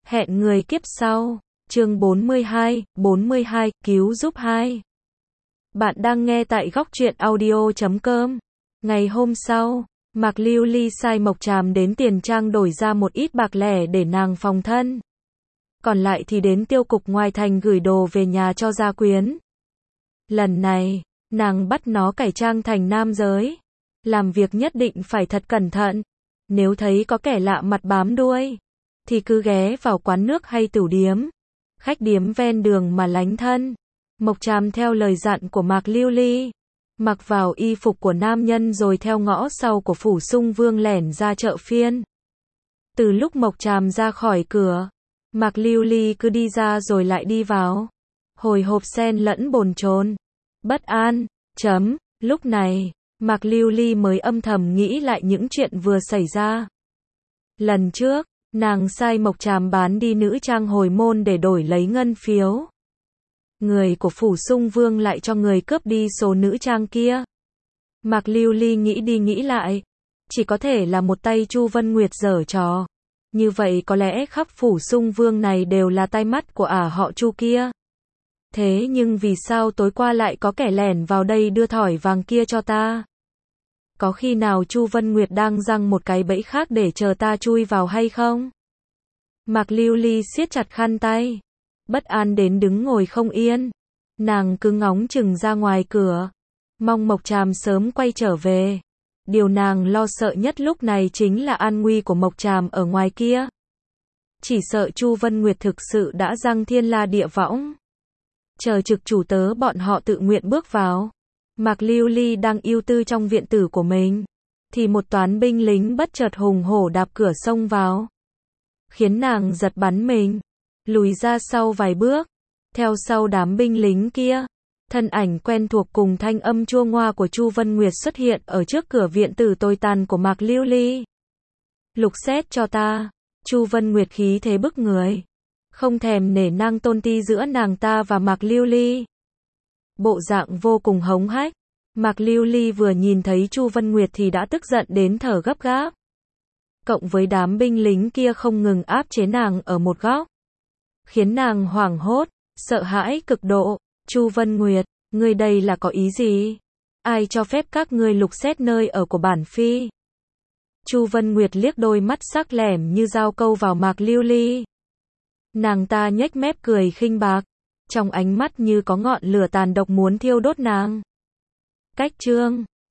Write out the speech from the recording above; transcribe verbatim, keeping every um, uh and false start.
Hẹn người kiếp sau. Chương bốn mươi hai, bốn mươi hai, cứu giúp hai. Bạn đang nghe tại góc truyện audio chấm com. Ngày hôm sau, Mạc Lưu Ly sai Mộc Tràm đến Tiền Trang đổi ra một ít bạc lẻ để nàng phòng thân. Còn lại thì đến tiêu cục ngoài thành gửi đồ về nhà cho gia quyến. Lần này, nàng bắt nó cải trang thành nam giới. Làm việc nhất định phải thật cẩn thận. Nếu thấy có kẻ lạ mặt bám đuôi, thì cứ ghé vào quán nước hay tửu điếm, khách điếm ven đường mà lánh thân. Mộc Tràm theo lời dặn của Mạc Lưu Ly, mặc vào y phục của nam nhân rồi theo ngõ sau của Phủ Sung Vương lẻn ra chợ phiên. Từ lúc Mộc Tràm ra khỏi cửa, Mạc Lưu Ly cứ đi ra rồi lại đi vào, hồi hộp xen lẫn bồn chồn, bất an. Chấm, lúc này, Mạc Lưu Ly mới âm thầm nghĩ lại những chuyện vừa xảy ra. Lần trước, nàng sai Mộc Tràm bán đi nữ trang hồi môn để đổi lấy ngân phiếu. Người của Phủ Sung Vương lại cho người cướp đi số nữ trang kia. Mạc Lưu Ly nghĩ đi nghĩ lại, chỉ có thể là một tay Chu Vân Nguyệt giở trò. Như vậy có lẽ khắp Phủ Sung Vương này đều là tai mắt của ả họ Chu kia. Thế nhưng vì sao tối qua lại có kẻ lẻn vào đây đưa thỏi vàng kia cho ta? Có khi nào Chu Vân Nguyệt đang giăng một cái bẫy khác để chờ ta chui vào hay không? Mạc Lưu Ly siết chặt khăn tay, bất an đến đứng ngồi không yên. Nàng cứ ngóng chừng ra ngoài cửa, mong Mộc Tràm sớm quay trở về. Điều nàng lo sợ nhất lúc này chính là an nguy của Mộc Tràm ở ngoài kia. Chỉ sợ Chu Vân Nguyệt thực sự đã giăng thiên la địa võng, chờ trực chủ tớ bọn họ tự nguyện bước vào. Mạc Lưu Ly đang ưu tư trong viện tử của mình, thì một toán binh lính bất chợt hùng hổ đạp cửa xông vào, khiến nàng giật bắn mình, lùi ra sau vài bước. Theo sau đám binh lính kia, thân ảnh quen thuộc cùng thanh âm chua ngoa của Chu Vân Nguyệt xuất hiện ở trước cửa viện tử tồi tàn của Mạc Lưu Ly. Lục xét cho ta. Chu Vân Nguyệt khí thế bức người, không thèm nể nang tôn ti giữa nàng ta và Mạc Lưu Ly. Bộ dạng vô cùng hống hách. Mạc Lưu Ly vừa nhìn thấy Chu Vân Nguyệt thì đã tức giận đến thở gấp gáp. Cộng với đám binh lính kia không ngừng áp chế nàng ở một góc, khiến nàng hoảng hốt, sợ hãi cực độ. Chu Vân Nguyệt, ngươi đây là có ý gì? Ai cho phép các ngươi lục xét nơi ở của bản phi? Chu Vân Nguyệt liếc đôi mắt sắc lẻm như dao câu vào Mạc Lưu Ly. Nàng ta nhếch mép cười khinh bạc, trong ánh mắt như có ngọn lửa tàn độc muốn thiêu đốt nàng. Cách chương